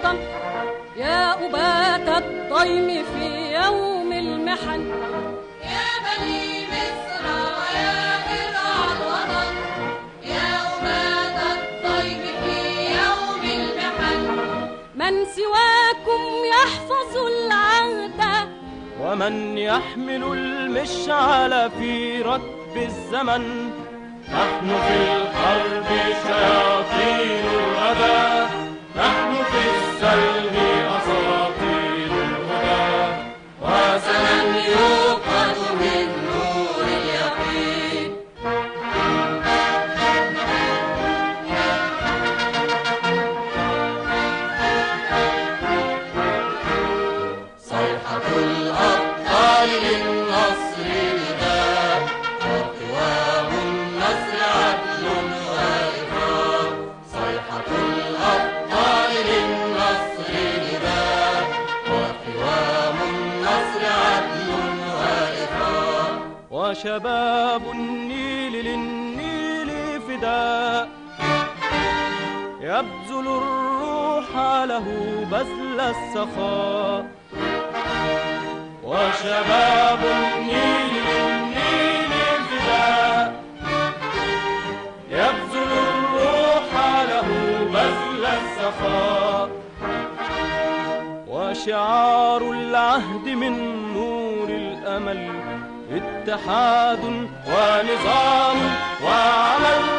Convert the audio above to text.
الوطن، يا أبات الطيم في يوم المحن، يا بني مصر ويا درع الوطن، يا أبات الطيم في يوم المحن. من سواكم يحفظ العهد، ومن يحمل المشعل في ركب الزمن. نحن في الحرب شياطين الردى، نحن في السلم أساطير الهدى، وسمن يوقد من نور اليقين. صيحة الأبطال للنصر نداء، وقوام النصر عدل وإكرام. صيحة الأبطال للنصر نداء، وقوام النصر عدل وإكرام. وشباب النيل للنيل فداء، يبذل الروح له بذل السخاء. وشباب النيل للنيل فداء، يبذل الروح له بذل السخاء. وشعار العهد من نور الأمل اتحاد ونظام وعمل.